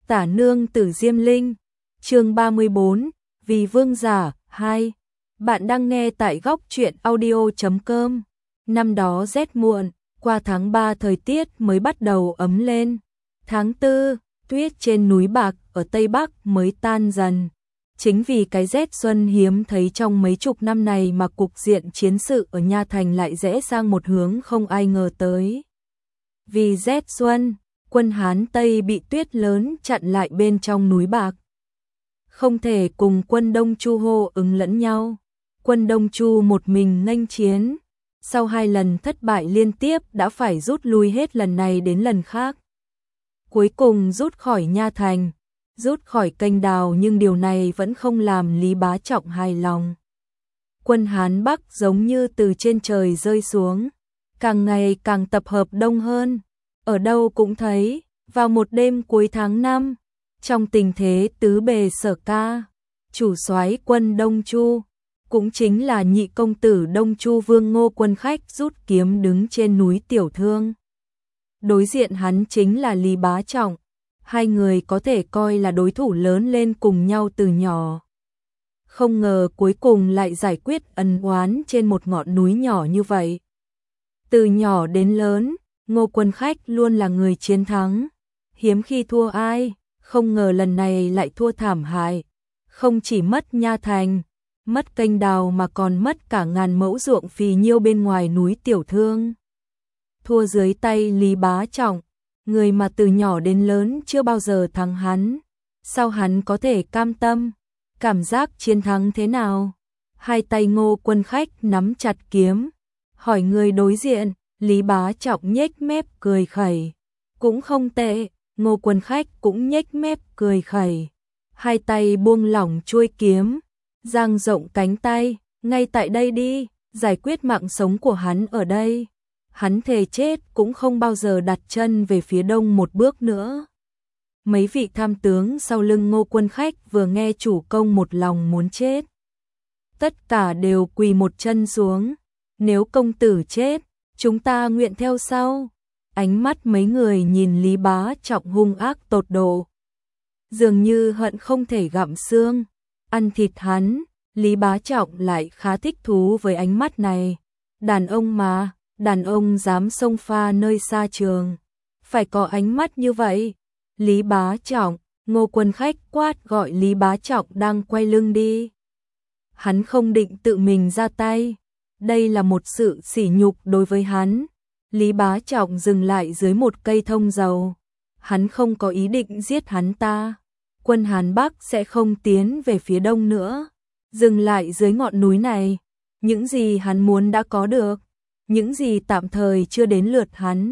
Tả nương tử Diêm Linh, chương 34, vì vương giả, 2. Bạn đang nghe tại góc truyện audio.com. Năm đó rét muộn, qua tháng 3 thời tiết mới bắt đầu ấm lên. Tháng 4, tuyết trên núi Bạc ở Tây Bắc mới tan dần. Chính vì cái rét xuân hiếm thấy trong mấy chục năm này mà cục diện chiến sự ở Nha Thành lại rẽ sang một hướng không ai ngờ tới. Vì rét xuân, quân Hán Tây bị tuyết lớn chặn lại bên trong núi Bạc. Không thể cùng quân Đông Chu hô ứng lẫn nhau. Quân Đông Chu một mình nghênh chiến. Sau 2 lần thất bại liên tiếp đã phải rút lui hết lần này đến lần khác. Cuối cùng rút khỏi Nha Thành, rút khỏi kênh đào, nhưng điều này vẫn không làm Lý Bá Trọng hài lòng. Quân Hán Bắc giống như từ trên trời rơi xuống, càng ngày càng tập hợp đông hơn. Ở đâu cũng thấy, vào một đêm cuối tháng 5, trong tình thế tứ bề sở ca, chủ soái quân Đông Chu, cũng chính là nhị công tử Đông Chu Vương Ngô Quân Khách rút kiếm đứng trên núi Tiểu Thương. Đối diện hắn chính là Lý Bá Trọng, hai người có thể coi là đối thủ lớn lên cùng nhau từ nhỏ. Không ngờ cuối cùng lại giải quyết ân oán trên một ngọn núi nhỏ như vậy. Từ nhỏ đến lớn, Ngô Quân Khách luôn là người chiến thắng, hiếm khi thua ai, không ngờ lần này lại thua thảm hại. Không chỉ mất Nha Thành, mất kênh đào mà còn mất cả ngàn mẫu ruộng phì nhiêu bên ngoài núi Tiểu Thương. Thua dưới tay Lý Bá Trọng, người mà từ nhỏ đến lớn chưa bao giờ thắng hắn. Sao hắn có thể cam tâm? Cảm giác chiến thắng thế nào? Hai tay Ngô Quân Khách nắm chặt kiếm, hỏi người đối diện. Lý Bá Trọng nhếch mép cười khẩy. Cũng không tệ. Ngô Quân Khách cũng nhếch mép cười khẩy. Hai tay buông lỏng chuôi kiếm, dang rộng cánh tay. Ngay tại đây đi, giải quyết mạng sống của hắn ở đây. Hắn thề chết cũng không bao giờ đặt chân về phía đông một bước nữa. Mấy vị tham tướng sau lưng Ngô Quân Khách vừa nghe chủ công một lòng muốn chết, tất cả đều quỳ một chân xuống. Nếu công tử chết, chúng ta nguyện theo sau. Ánh mắt mấy người nhìn Lý Bá Trọng hung ác tột độ, dường như hận không thể gặm xương, ăn thịt hắn. Lý Bá Trọng lại khá thích thú với ánh mắt này. Đàn ông mà, đàn ông dám xông pha nơi xa trường, phải có ánh mắt như vậy. Lý Bá Trọng, Ngô Quân Khách quát gọi Lý Bá Trọng đang quay lưng đi. Hắn không định tự mình ra tay. Đây là một sự sỉ nhục đối với hắn. Lý Bá Trọng dừng lại dưới một cây thông dầu. Hắn không có ý định giết hắn ta. Quân Hán Bắc sẽ không tiến về phía đông nữa. Dừng lại dưới ngọn núi này. Những gì hắn muốn đã có được. Những gì tạm thời chưa đến lượt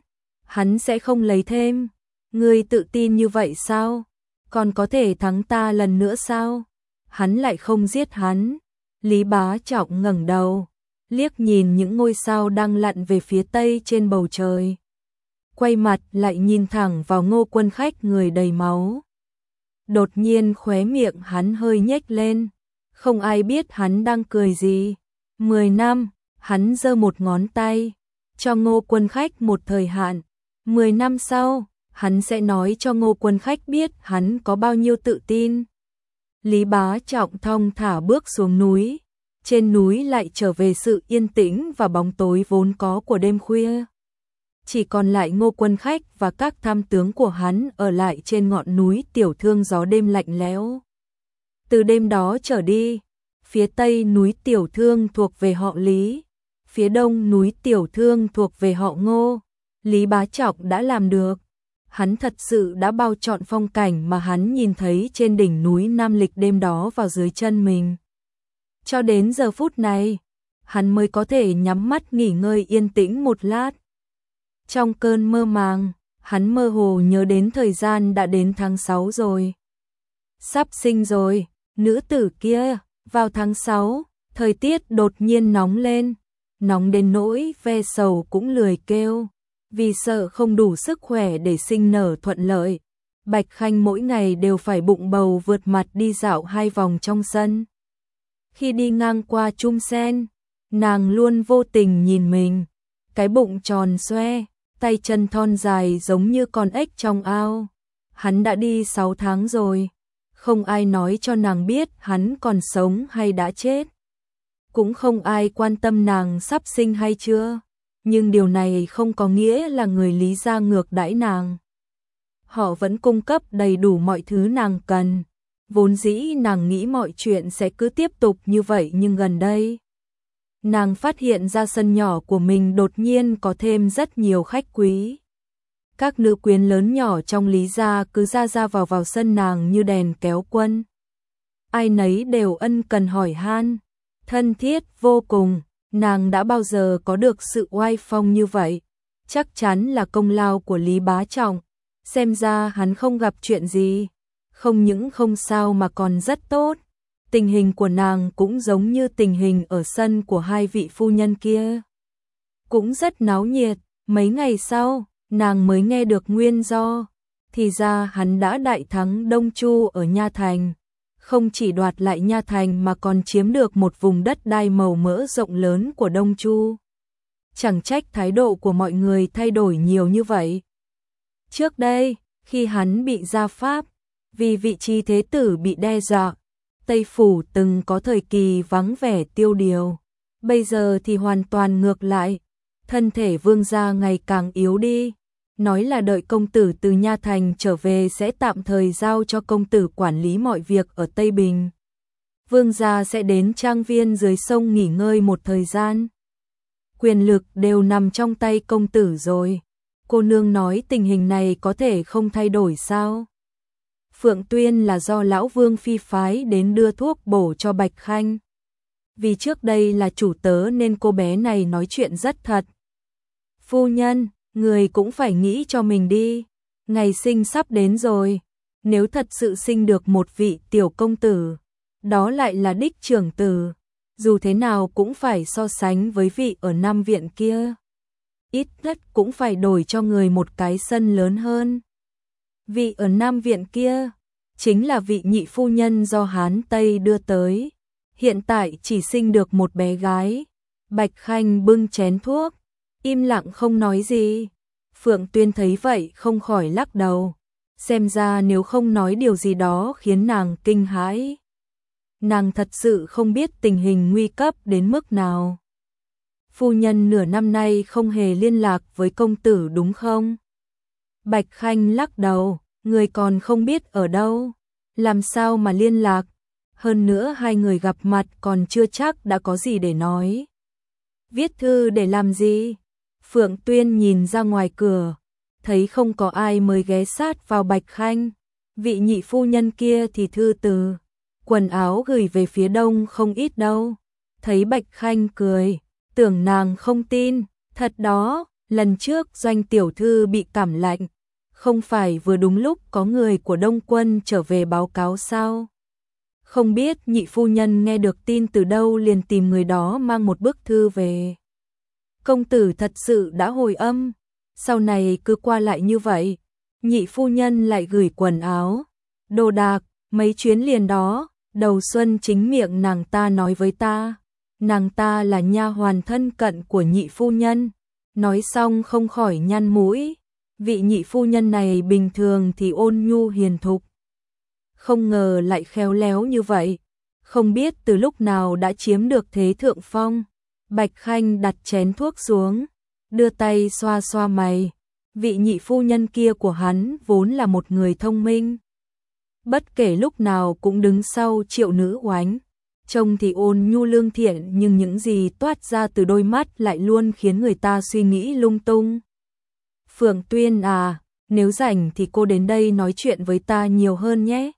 hắn sẽ không lấy thêm. Ngươi tự tin như vậy sao? Còn có thể thắng ta lần nữa sao? Hắn lại không giết hắn. Lý Bá Trọng ngẩng đầu, liếc nhìn những ngôi sao đang lặn về phía tây trên bầu trời. Quay mặt lại nhìn thẳng vào Ngô Quân Khách người đầy máu. Đột nhiên khóe miệng hắn hơi nhếch lên. Không ai biết hắn đang cười gì. 10 năm, hắn giơ một ngón tay, cho Ngô Quân Khách một thời hạn. 10 năm sau, hắn sẽ nói cho Ngô Quân Khách biết hắn có bao nhiêu tự tin. Lý Bá Trọng thong thả bước xuống núi. Trên núi lại trở về sự yên tĩnh và bóng tối vốn có của đêm khuya. Chỉ còn lại Ngô Quân Khách và các tham tướng của hắn ở lại trên ngọn núi Tiểu Thương, gió đêm lạnh lẽo. Từ đêm đó trở đi, phía tây núi Tiểu Thương thuộc về họ Lý, phía đông núi Tiểu Thương thuộc về họ Ngô. Lý Bá Trọng đã làm được. Hắn thật sự đã bao trọn phong cảnh mà hắn nhìn thấy trên đỉnh núi Nam Lịch đêm đó vào dưới chân mình. Cho đến giờ phút này, hắn mới có thể nhắm mắt nghỉ ngơi yên tĩnh một lát. Trong cơn mơ màng, hắn mơ hồ nhớ đến thời gian đã đến tháng 6 rồi. Sắp sinh rồi, nữ tử kia. Vào tháng 6, thời tiết đột nhiên nóng lên, nóng đến nỗi ve sầu cũng lười kêu. Vì sợ không đủ sức khỏe để sinh nở thuận lợi, Bạch Khanh mỗi ngày đều phải bụng bầu vượt mặt đi dạo 2 vòng trong sân. Khi đi ngang qua chum sen, nàng luôn vô tình nhìn mình, cái bụng tròn xoe, tay chân thon dài giống như con ếch trong ao. hắn đã đi 6 tháng rồi. Không ai nói cho nàng biết hắn còn sống hay đã chết. Cũng không ai quan tâm nàng sắp sinh hay chưa. Nhưng điều này không có nghĩa là người Lý gia ngược đãi nàng. Họ vẫn cung cấp đầy đủ mọi thứ nàng cần. Vốn dĩ nàng nghĩ mọi chuyện sẽ cứ tiếp tục như vậy, nhưng gần đây nàng phát hiện ra sân nhỏ của mình đột nhiên có thêm rất nhiều khách quý. Các nữ quyến lớn nhỏ trong Lý gia cứ ra vào sân nàng như đèn kéo quân. Ai nấy đều ân cần hỏi han, thân thiết vô cùng. Nàng đã bao giờ có được sự oai phong như vậy? Chắc chắn là công lao của Lý Bá Trọng. Xem ra hắn không gặp chuyện gì. Không những không sao mà còn rất tốt. Tình hình của nàng cũng giống như tình hình ở sân của hai vị phu nhân kia. Cũng rất náo nhiệt. Mấy ngày sau, nàng mới nghe được nguyên do. Thì ra hắn đã đại thắng Đông Chu ở Nha Thành. Không chỉ đoạt lại Nha Thành mà còn chiếm được một vùng đất đai màu mỡ rộng lớn của Đông Chu. Chẳng trách thái độ của mọi người thay đổi nhiều như vậy. Trước đây, khi hắn bị gia pháp, vì vị trí thế tử bị đe dọa, Tây Phủ từng có thời kỳ vắng vẻ tiêu điều. Bây giờ thì hoàn toàn ngược lại, thân thể vương gia ngày càng yếu đi. Nói là đợi công tử từ Nha Thành trở về sẽ tạm thời giao cho công tử quản lý mọi việc ở Tây Bình. Vương gia sẽ đến trang viên dưới sông nghỉ ngơi một thời gian. Quyền lực đều nằm trong tay công tử rồi. Cô nương nói tình hình này có thể không thay đổi sao? Phượng Tuyên là do lão Vương phi phái đến đưa thuốc bổ cho Bạch Khanh. Vì trước đây là chủ tớ nên cô bé này nói chuyện rất thật. Phu nhân, người cũng phải nghĩ cho mình đi. Ngày sinh sắp đến rồi. Nếu thật sự sinh được một vị tiểu công tử, đó lại là đích trưởng tử. Dù thế nào cũng phải so sánh với vị ở Nam Viện kia. Ít nhất cũng phải đổi cho người một cái sân lớn hơn. Vị ở Nam Viện kia chính là vị nhị phu nhân do Hán Tây đưa tới. Hiện tại chỉ sinh được một bé gái. Bạch Khanh bưng chén thuốc, im lặng không nói gì. Phượng Tuyên thấy vậy không khỏi lắc đầu. Xem ra nếu không nói điều gì đó khiến nàng kinh hãi. Nàng thật sự không biết tình hình nguy cấp đến mức nào. Phu nhân nửa năm nay không hề liên lạc với công tử đúng không? Bạch Khanh lắc đầu, người còn không biết ở đâu. Làm sao mà liên lạc? Hơn nữa hai người gặp mặt còn chưa chắc đã có gì để nói. Viết thư để làm gì? Phượng Tuyên nhìn ra ngoài cửa, thấy không có ai mới ghé sát vào Bạch Khanh. Vị nhị phu nhân kia thì thư từ, quần áo gửi về phía đông không ít đâu. Thấy Bạch Khanh cười, tưởng nàng không tin. Thật đó, lần trước Doanh tiểu thư bị cảm lạnh, không phải vừa đúng lúc có người của Đông quân trở về báo cáo sao? Không biết nhị phu nhân nghe được tin từ đâu liền tìm người đó mang một bức thư về. Công tử thật sự đã hồi âm, sau này cứ qua lại như vậy. Nhị phu nhân lại gửi quần áo, đồ đạc, mấy chuyến liền đó. Đầu xuân chính miệng nàng ta nói với ta, nàng ta là nha hoàn thân cận của nhị phu nhân. Nói xong không khỏi nhăn mũi. Vị nhị phu nhân này bình thường thì ôn nhu hiền thục, không ngờ lại khéo léo như vậy. Không biết từ lúc nào đã chiếm được thế thượng phong. Bạch Khanh đặt chén thuốc xuống, đưa tay xoa xoa mày. Vị nhị phu nhân kia của hắn vốn là một người thông minh. Bất kể lúc nào cũng đứng sau Triệu Nữ Oánh. Trông thì ôn nhu lương thiện nhưng những gì toát ra từ đôi mắt lại luôn khiến người ta suy nghĩ lung tung. Phượng Tuyên à, nếu rảnh thì cô đến đây nói chuyện với ta nhiều hơn nhé.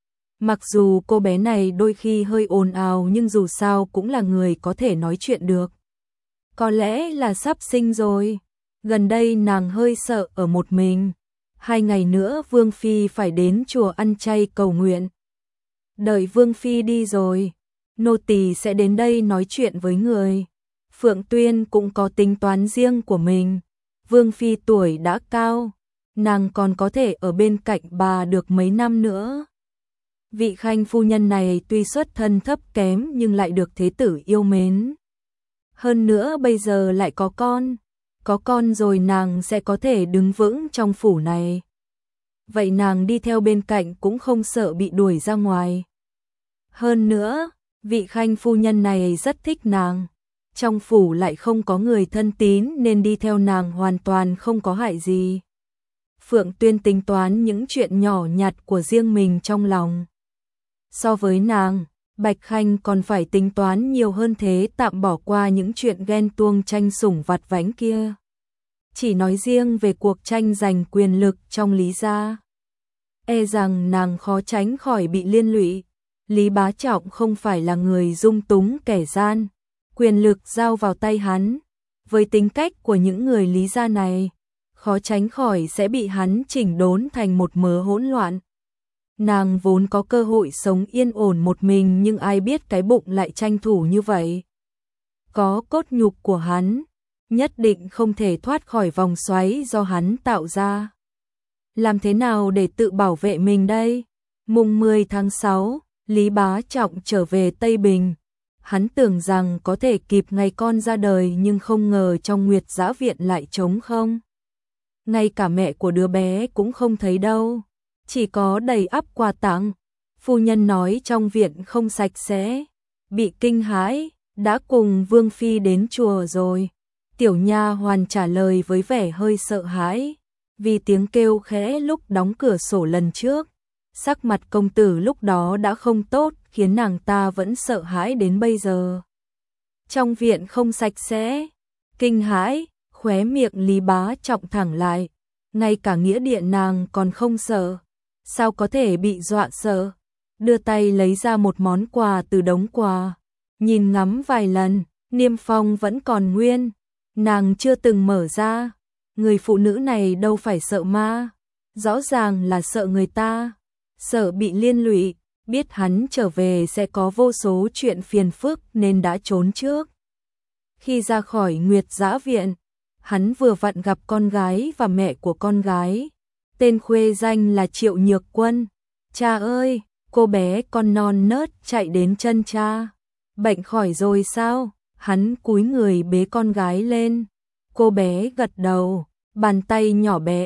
Mặc dù cô bé này đôi khi hơi ồn ào nhưng dù sao cũng là người có thể nói chuyện được. Có lẽ là sắp sinh rồi. Gần đây nàng hơi sợ ở một mình. 2 ngày nữa Vương Phi phải đến chùa ăn chay cầu nguyện. Đợi Vương Phi đi rồi, nô tỳ sẽ đến đây nói chuyện với người. Phượng Tuyên cũng có tính toán riêng của mình. Vương Phi tuổi đã cao, nàng còn có thể ở bên cạnh bà được mấy năm nữa. Vị Khanh phu nhân này tuy xuất thân thấp kém nhưng lại được thế tử yêu mến. Hơn nữa bây giờ lại có con rồi nàng sẽ có thể đứng vững trong phủ này. vậy nàng đi theo bên cạnh cũng không sợ bị đuổi ra ngoài. Hơn nữa, vị Khanh phu nhân này rất thích nàng. Trong phủ lại không có người thân tín nên đi theo nàng hoàn toàn không có hại gì. Phượng Tuyên tính toán những chuyện nhỏ nhặt của riêng mình trong lòng. So với nàng, Bạch Khanh còn phải tính toán nhiều hơn thế, tạm bỏ qua những chuyện ghen tuông tranh sủng vặt vãnh kia. Chỉ nói riêng về cuộc tranh giành quyền lực trong Lý gia, e rằng nàng khó tránh khỏi bị liên lụy. Lý Bá Trọng không phải là người dung túng kẻ gian, quyền lực giao vào tay hắn. Với tính cách của những người Lý gia này, khó tránh khỏi sẽ bị hắn chỉnh đốn thành một mớ hỗn loạn. Nàng vốn có cơ hội sống yên ổn một mình, nhưng ai biết cái bụng lại tranh thủ như vậy. Có cốt nhục của hắn, nhất định không thể thoát khỏi vòng xoáy do hắn tạo ra. Làm thế nào để tự bảo vệ mình đây? Mùng 10 tháng 6, Lý Bá Trọng trở về Tây Bình. Hắn tưởng rằng có thể kịp ngày con ra đời, nhưng không ngờ trong Nguyệt Dã viện lại trống không. Ngay cả mẹ của đứa bé cũng không thấy đâu, chỉ có đầy ắp quà tặng. Phu nhân nói trong viện không sạch sẽ, bị kinh hãi, đã cùng Vương phi đến chùa rồi. Tiểu nha hoàn trả lời với vẻ hơi sợ hãi, vì tiếng kêu khẽ lúc đóng cửa sổ lần trước. Sắc mặt công tử lúc đó đã không tốt, khiến nàng ta vẫn sợ hãi đến bây giờ. Trong viện không sạch sẽ, kinh hãi, khóe miệng Lý Bá Trọng thẳng lại. Ngay cả nghĩa điện nàng còn không sợ, sao có thể bị dọa sợ? Đưa tay lấy ra một món quà từ đống quà, nhìn ngắm vài lần, niêm phong vẫn còn nguyên, nàng chưa từng mở ra. Người phụ nữ này đâu phải sợ ma, rõ ràng là sợ người ta, sợ bị liên lụy, biết hắn trở về sẽ có vô số chuyện phiền phức nên đã trốn trước. Khi ra khỏi Nguyệt Dã viện, hắn vừa vặn gặp con gái và mẹ của con gái. Tên khuê danh là Triệu Nhược Quân. Cha ơi, cô bé con non nớt chạy đến chân cha. Bệnh khỏi rồi sao? Hắn cúi người bế con gái lên. Cô bé gật đầu, bàn tay nhỏ bé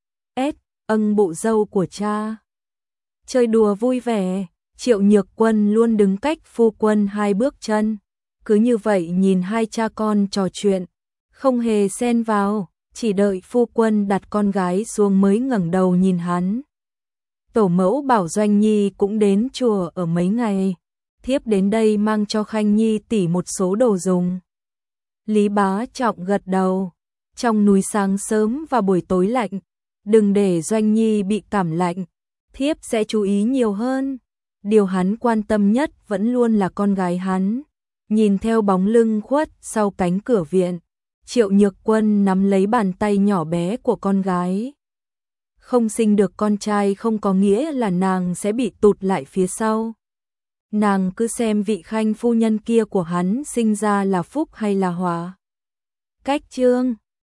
âng bụ dâu của cha. Chơi đùa vui vẻ, Triệu Nhược Quân luôn đứng cách phu quân 2 bước chân. Cứ như vậy nhìn hai cha con trò chuyện, không hề xen vào, chỉ đợi phu quân đặt con gái xuống mới ngẩng đầu nhìn hắn. Tổ mẫu bảo Doanh Nhi cũng đến chùa ở mấy ngày, thiếp đến đây mang cho Khanh Nhi tỷ một số đồ dùng. Lý Bá Trọng gật đầu. Trong núi sáng sớm và buổi tối lạnh, đừng để Doanh Nhi bị cảm lạnh, thiếp sẽ chú ý nhiều hơn. Điều hắn quan tâm nhất vẫn luôn là con gái hắn. Nhìn theo bóng lưng khuất sau cánh cửa viện, Triệu Nhược Quân nắm lấy bàn tay nhỏ bé của con gái. Không sinh được con trai không có nghĩa là nàng sẽ bị tụt lại phía sau. Nàng cứ xem vị Khanh phu nhân kia của hắn sinh ra là phúc hay là họa. Cách chương